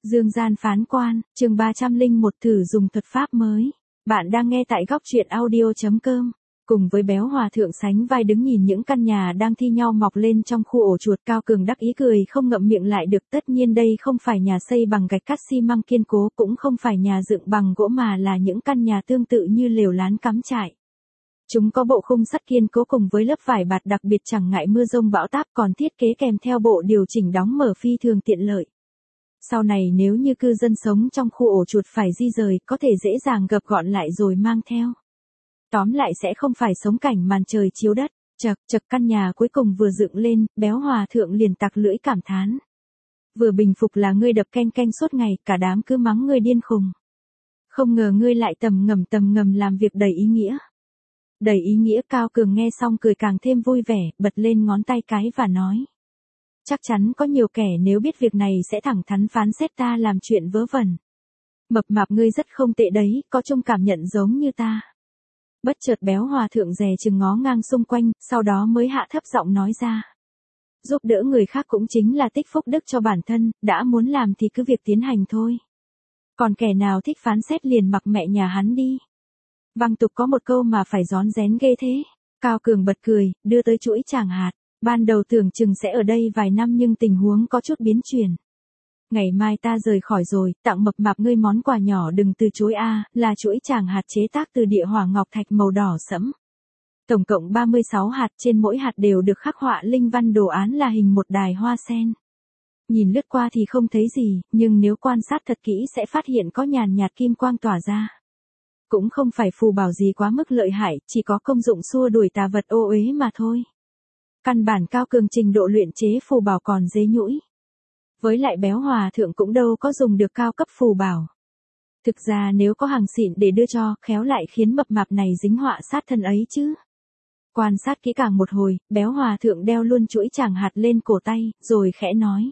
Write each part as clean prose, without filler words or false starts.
Dương gian phán quan, chương 301 thử dùng thuật pháp mới. Bạn đang nghe tại góc truyện audio.com. Cùng với Béo Hòa Thượng sánh vai đứng nhìn những căn nhà đang thi nhau mọc lên trong khu ổ chuột, Cao Cường đắc ý cười không ngậm miệng lại được. Tất nhiên đây không phải nhà xây bằng gạch cát xi măng kiên cố, cũng không phải nhà dựng bằng gỗ, mà là những căn nhà tương tự như lều lán cắm trại. Chúng có bộ khung sắt kiên cố cùng với lớp vải bạt đặc biệt chẳng ngại mưa dông bão táp, còn thiết kế kèm theo bộ điều chỉnh đóng mở phi thường tiện lợi. Sau này nếu như cư dân sống trong khu ổ chuột phải di rời, có thể dễ dàng gập gọn lại rồi mang theo. Tóm lại sẽ không phải sống cảnh màn trời chiếu đất. Chật căn nhà cuối cùng vừa dựng lên, Béo Hòa Thượng liền tặc lưỡi cảm thán. Vừa bình phục là ngươi đập canh canh suốt ngày, cả đám cứ mắng ngươi điên khùng. Không ngờ ngươi lại tầm ngầm làm việc đầy ý nghĩa. Đầy ý nghĩa. Cao Cường nghe xong cười càng thêm vui vẻ, bật lên ngón tay cái và nói. Chắc chắn có nhiều kẻ nếu biết việc này sẽ thẳng thắn phán xét ta làm chuyện vớ vẩn. Mập mạp ngươi rất không tệ đấy, có chung cảm nhận giống như ta. Bất chợt Béo Hòa Thượng dè chừng ngó ngang xung quanh, sau đó mới hạ thấp giọng nói ra. Giúp đỡ người khác cũng chính là tích phúc đức cho bản thân, đã muốn làm thì cứ việc tiến hành thôi. Còn kẻ nào thích phán xét liền mặc mẹ nhà hắn đi. Văng tục có một câu mà phải rón rén ghê thế. Cao Cường bật cười, đưa tới chuỗi tràng hạt. Ban đầu tưởng chừng sẽ ở đây vài năm nhưng tình huống có chút biến chuyển. Ngày mai ta rời khỏi rồi, tặng mập mạp ngươi món quà nhỏ đừng từ chối a, là chuỗi tràng hạt chế tác từ địa hỏa ngọc thạch màu đỏ sẫm. Tổng cộng 36 hạt, trên mỗi hạt đều được khắc họa linh văn đồ án là hình một đài hoa sen. Nhìn lướt qua thì không thấy gì, nhưng nếu quan sát thật kỹ sẽ phát hiện có nhàn nhạt kim quang tỏa ra. Cũng không phải phù bảo gì quá mức lợi hại, chỉ có công dụng xua đuổi tà vật ô uế mà thôi. Căn bản Cao Cường trình độ luyện chế phù bảo còn dế nhũi. Với lại Béo Hòa Thượng cũng đâu có dùng được cao cấp phù bảo. Thực ra nếu có hàng xịn để đưa cho, khéo lại khiến mập mạp này dính họa sát thân ấy chứ. Quan sát kỹ càng một hồi, Béo Hòa Thượng đeo luôn chuỗi tràng hạt lên cổ tay, rồi khẽ nói.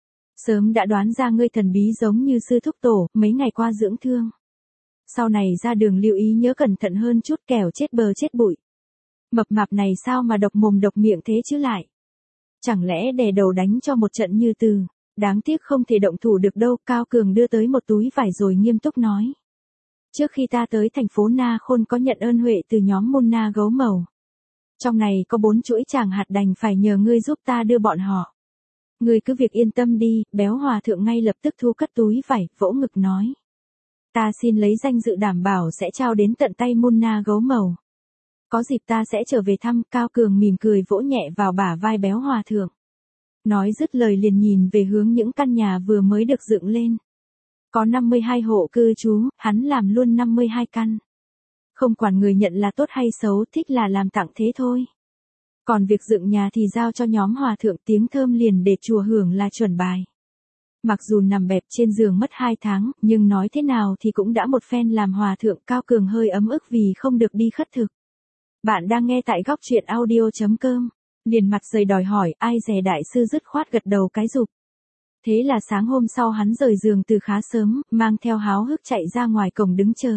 Sớm đã đoán ra ngươi thần bí giống như sư thúc tổ, mấy ngày qua dưỡng thương. Sau này ra đường lưu ý nhớ cẩn thận hơn chút, kẻo chết bờ chết bụi. Mập mạp này sao mà độc mồm độc miệng thế chứ lại. Chẳng lẽ đè đầu đánh cho một trận như từ. Đáng tiếc không thể động thủ được đâu. Cao Cường đưa tới một túi vải rồi nghiêm túc nói. Trước khi ta tới thành phố Na Khôn có nhận ơn huệ từ nhóm môn Na gấu màu. Trong này có 4 chuỗi tràng hạt, đành phải nhờ ngươi giúp ta đưa bọn họ. Ngươi cứ việc yên tâm đi. Béo Hòa Thượng ngay lập tức thu cất túi vải, vỗ ngực nói. Ta xin lấy danh dự đảm bảo sẽ trao đến tận tay môn Na gấu màu. Có dịp ta sẽ trở về thăm. Cao Cường mỉm cười vỗ nhẹ vào bả vai Béo Hòa Thượng. Nói dứt lời liền nhìn về hướng những căn nhà vừa mới được dựng lên. Có 52 hộ cư trú, hắn làm luôn 52 căn. Không quản người nhận là tốt hay xấu, thích là làm tặng thế thôi. Còn việc dựng nhà thì giao cho nhóm Hòa Thượng, tiếng thơm liền để chùa hưởng là chuẩn bài. Mặc dù nằm bẹp trên giường mất 2 tháng, nhưng nói thế nào thì cũng đã một phen làm Hòa Thượng. Cao Cường hơi ấm ức vì không được đi khất thực. Bạn đang nghe tại góc truyện audio.com. Liền mặt dày đòi hỏi, ai dè đại sư dứt khoát gật đầu cái rụp. Thế là sáng hôm sau hắn rời giường từ khá sớm, mang theo háo hức chạy ra ngoài cổng đứng chờ.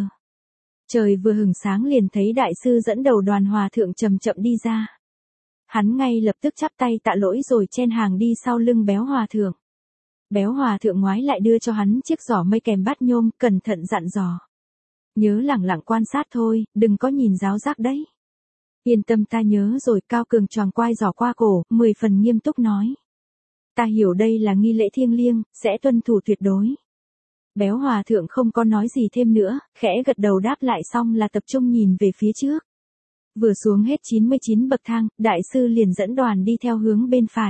Trời vừa hửng sáng liền thấy đại sư dẫn đầu đoàn Hòa Thượng chậm chậm đi ra. Hắn ngay lập tức chắp tay tạ lỗi rồi chen hàng đi sau lưng Béo Hòa Thượng. Béo Hòa Thượng ngoái lại đưa cho hắn chiếc giỏ mây kèm bát nhôm, cẩn thận dặn dò. Nhớ lẳng lặng quan sát thôi, đừng có nhìn giáo giác đấy. Yên tâm ta nhớ rồi. Cao Cường choàng quai giỏ qua cổ, 10 phần nghiêm túc nói. Ta hiểu đây là nghi lễ thiêng liêng, sẽ tuân thủ tuyệt đối. Béo Hòa Thượng không có nói gì thêm nữa, khẽ gật đầu đáp lại xong là tập trung nhìn về phía trước. Vừa xuống hết 99 bậc thang, đại sư liền dẫn đoàn đi theo hướng bên phải.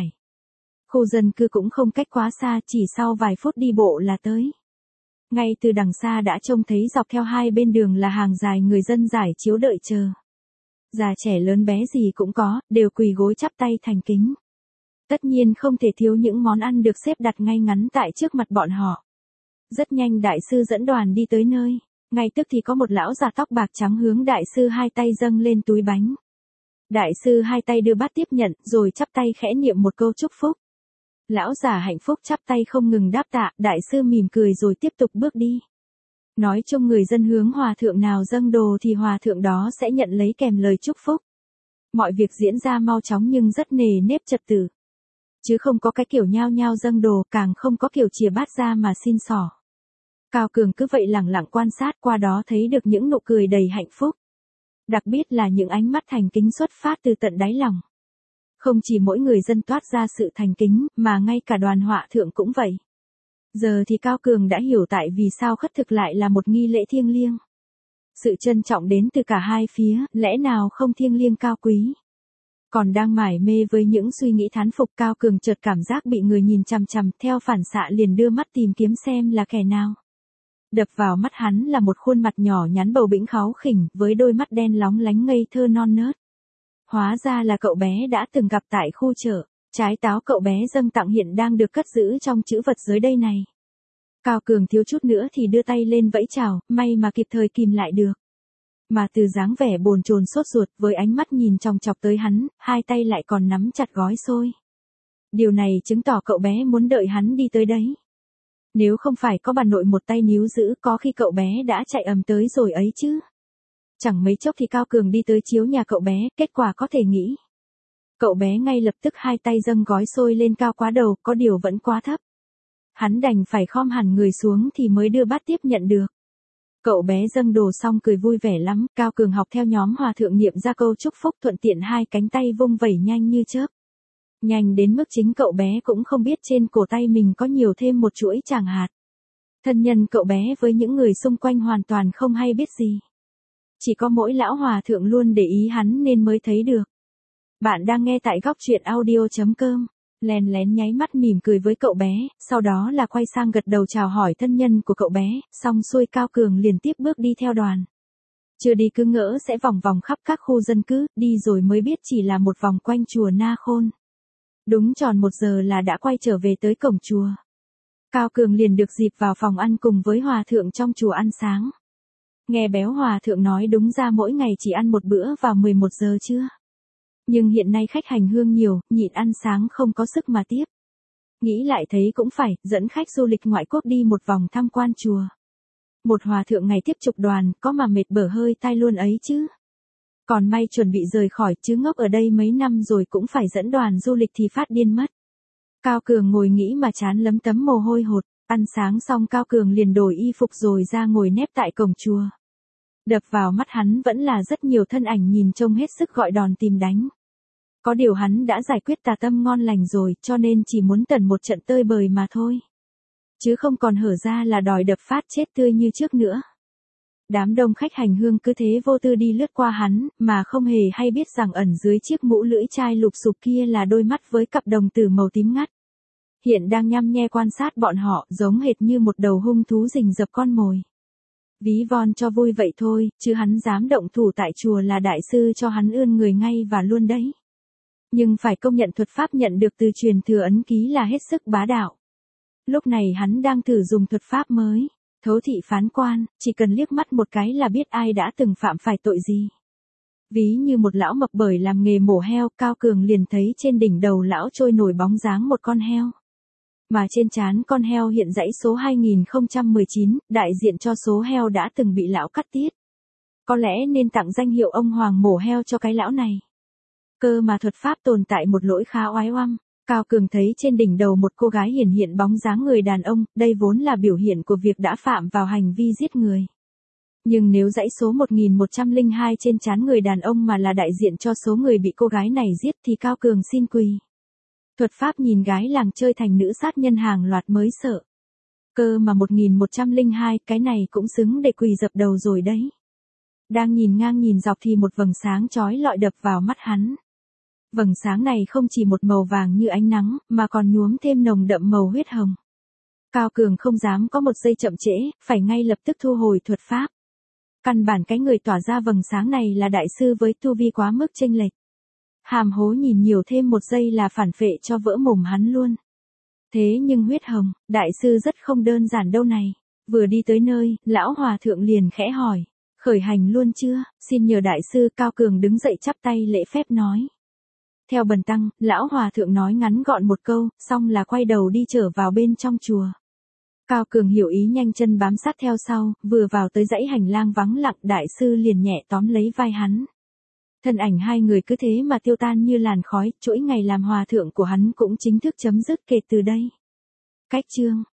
Khu dân cư cũng không cách quá xa, chỉ sau vài phút đi bộ là tới. Ngay từ đằng xa đã trông thấy dọc theo hai bên đường là hàng dài người dân giải chiếu đợi chờ. Già trẻ lớn bé gì cũng có, đều quỳ gối chắp tay thành kính. Tất nhiên không thể thiếu những món ăn được xếp đặt ngay ngắn tại trước mặt bọn họ. Rất nhanh đại sư dẫn đoàn đi tới nơi. Ngay tức thì có một lão già tóc bạc trắng hướng đại sư hai tay dâng lên túi bánh. Đại sư hai tay đưa bát tiếp nhận, rồi chắp tay khẽ niệm một câu chúc phúc. Lão già hạnh phúc chắp tay không ngừng đáp tạ, đại sư mỉm cười rồi tiếp tục bước đi. Nói chung người dân hướng Hòa Thượng nào dâng đồ thì Hòa Thượng đó sẽ nhận lấy kèm lời chúc phúc. Mọi việc diễn ra mau chóng nhưng rất nề nếp trật tự. Chứ không có cái kiểu nhao nhao dâng đồ, càng không có kiểu chìa bát ra mà xin xỏ. Cao Cường cứ vậy lẳng lặng quan sát, qua đó thấy được những nụ cười đầy hạnh phúc. Đặc biệt là những ánh mắt thành kính xuất phát từ tận đáy lòng. Không chỉ mỗi người dân toát ra sự thành kính, mà ngay cả đoàn họa thượng cũng vậy. Giờ thì Cao Cường đã hiểu tại vì sao khất thực lại là một nghi lễ thiêng liêng. Sự trân trọng đến từ cả hai phía, lẽ nào không thiêng liêng cao quý. Còn đang mải mê với những suy nghĩ thán phục, Cao Cường chợt cảm giác bị người nhìn chằm chằm, theo phản xạ liền đưa mắt tìm kiếm xem là kẻ nào. Đập vào mắt hắn là một khuôn mặt nhỏ nhắn bầu bĩnh kháu khỉnh, với đôi mắt đen lóng lánh ngây thơ non nớt. Hóa ra là cậu bé đã từng gặp tại khu chợ, trái táo cậu bé dâng tặng hiện đang được cất giữ trong trữ vật dưới đây này. Cao Cường thiếu chút nữa thì đưa tay lên vẫy chào, may mà kịp thời kìm lại được. Mà từ dáng vẻ bồn chồn sốt ruột, với ánh mắt nhìn chòng chọc tới hắn, hai tay lại còn nắm chặt gói xôi. Điều này chứng tỏ cậu bé muốn đợi hắn đi tới đấy. Nếu không phải có bà nội một tay níu giữ, có khi cậu bé đã chạy ầm tới rồi ấy chứ. Chẳng mấy chốc thì Cao Cường đi tới chiếu nhà cậu bé, kết quả có thể nghĩ. Cậu bé ngay lập tức hai tay dâng gói xôi lên cao quá đầu, có điều vẫn quá thấp. Hắn đành phải khom hẳn người xuống thì mới đưa bát tiếp nhận được. Cậu bé dâng đồ xong cười vui vẻ lắm, Cao Cường học theo nhóm hòa thượng niệm ra câu chúc phúc, thuận tiện hai cánh tay vung vẩy nhanh như chớp. Nhanh đến mức chính cậu bé cũng không biết trên cổ tay mình có nhiều thêm một chuỗi tràng hạt. Thân nhân cậu bé với những người xung quanh hoàn toàn không hay biết gì. Chỉ có mỗi lão hòa thượng luôn để ý hắn nên mới thấy được. Bạn đang nghe tại góc truyện audio.com. Lén lén nháy mắt mỉm cười với cậu bé, sau đó là quay sang gật đầu chào hỏi thân nhân của cậu bé, xong xuôi Cao Cường liền tiếp bước đi theo đoàn. Chưa đi cứ ngỡ sẽ vòng vòng khắp các khu dân cư, đi rồi mới biết chỉ là một vòng quanh chùa Na Khôn. Đúng tròn 1 giờ là đã quay trở về tới cổng chùa. Cao Cường liền được dịp vào phòng ăn cùng với hòa thượng trong chùa ăn sáng. Nghe béo hòa thượng nói đúng ra mỗi ngày chỉ ăn một bữa vào 11 giờ trưa. Nhưng hiện nay khách hành hương nhiều, nhịn ăn sáng không có sức mà tiếp. Nghĩ lại thấy cũng phải, dẫn khách du lịch ngoại quốc đi một vòng tham quan chùa. Một hòa thượng ngày tiếp chục đoàn, có mà mệt bở hơi tai luôn ấy chứ. Còn may chuẩn bị rời khỏi, chứ ngốc ở đây mấy năm rồi cũng phải dẫn đoàn du lịch thì phát điên mất. Cao Cường ngồi nghĩ mà chán lấm tấm mồ hôi hột, ăn sáng xong Cao Cường liền đổi y phục rồi ra ngồi nép tại cổng chùa. Đập vào mắt hắn vẫn là rất nhiều thân ảnh nhìn trông hết sức gọi đòn tìm đánh. Có điều hắn đã giải quyết tà tâm ngon lành rồi, cho nên chỉ muốn tẩn một trận tơi bời mà thôi. Chứ không còn hở ra là đòi đập phát chết tươi như trước nữa. Đám đông khách hành hương cứ thế vô tư đi lướt qua hắn, mà không hề hay biết rằng ẩn dưới chiếc mũ lưỡi chai lục xục kia là đôi mắt với cặp đồng tử màu tím ngắt. Hiện đang nhăm nhe quan sát bọn họ, giống hệt như một đầu hung thú rình rập con mồi. Ví von cho vui vậy thôi, chứ hắn dám động thủ tại chùa là đại sư cho hắn ươn người ngay và luôn đấy. Nhưng phải công nhận thuật pháp nhận được từ truyền thừa ấn ký là hết sức bá đạo. Lúc này hắn đang thử dùng thuật pháp mới, thấu thị phán quan, chỉ cần liếc mắt một cái là biết ai đã từng phạm phải tội gì. Ví như một lão mập bởi làm nghề mổ heo, Cao Cường liền thấy trên đỉnh đầu lão trôi nổi bóng dáng một con heo. Mà trên trán con heo hiện dãy số 2019, đại diện cho số heo đã từng bị lão cắt tiết. Có lẽ nên tặng danh hiệu ông hoàng mổ heo cho cái lão này. Cơ mà thuật pháp tồn tại một lỗi khá oái oăm. Cao Cường thấy trên đỉnh đầu một cô gái hiện bóng dáng người đàn ông, đây vốn là biểu hiện của việc đã phạm vào hành vi giết người. Nhưng nếu dãy số 1102 trên trán người đàn ông mà là đại diện cho số người bị cô gái này giết thì Cao Cường xin quỳ. Thuật pháp nhìn gái làng chơi thành nữ sát nhân hàng loạt mới sợ. Cơ mà 1102, cái này cũng xứng để quỳ dập đầu rồi đấy. Đang nhìn ngang nhìn dọc thì một vầng sáng chói lọi đập vào mắt hắn. Vầng sáng này không chỉ một màu vàng như ánh nắng, mà còn nhuốm thêm nồng đậm màu huyết hồng. Cao Cường không dám có một giây chậm trễ, phải ngay lập tức thu hồi thuật pháp. Căn bản cái người tỏa ra vầng sáng này là đại sư với tu vi quá mức chênh lệch. Hàm hố nhìn nhiều thêm một giây là phản phệ cho vỡ mồm hắn luôn. Thế nhưng huyết hồng, đại sư rất không đơn giản đâu này. Vừa đi tới nơi, lão hòa thượng liền khẽ hỏi. Khởi hành luôn chưa, xin nhờ đại sư. Cao Cường đứng dậy chắp tay lễ phép nói. Theo bần tăng, lão hòa thượng nói ngắn gọn một câu, xong là quay đầu đi trở vào bên trong chùa. Cao Cường hiểu ý nhanh chân bám sát theo sau, vừa vào tới dãy hành lang vắng lặng đại sư liền nhẹ tóm lấy vai hắn. Thân ảnh hai người cứ thế mà tiêu tan như làn khói, chuỗi ngày làm hòa thượng của hắn cũng chính thức chấm dứt kể từ đây. Cách chương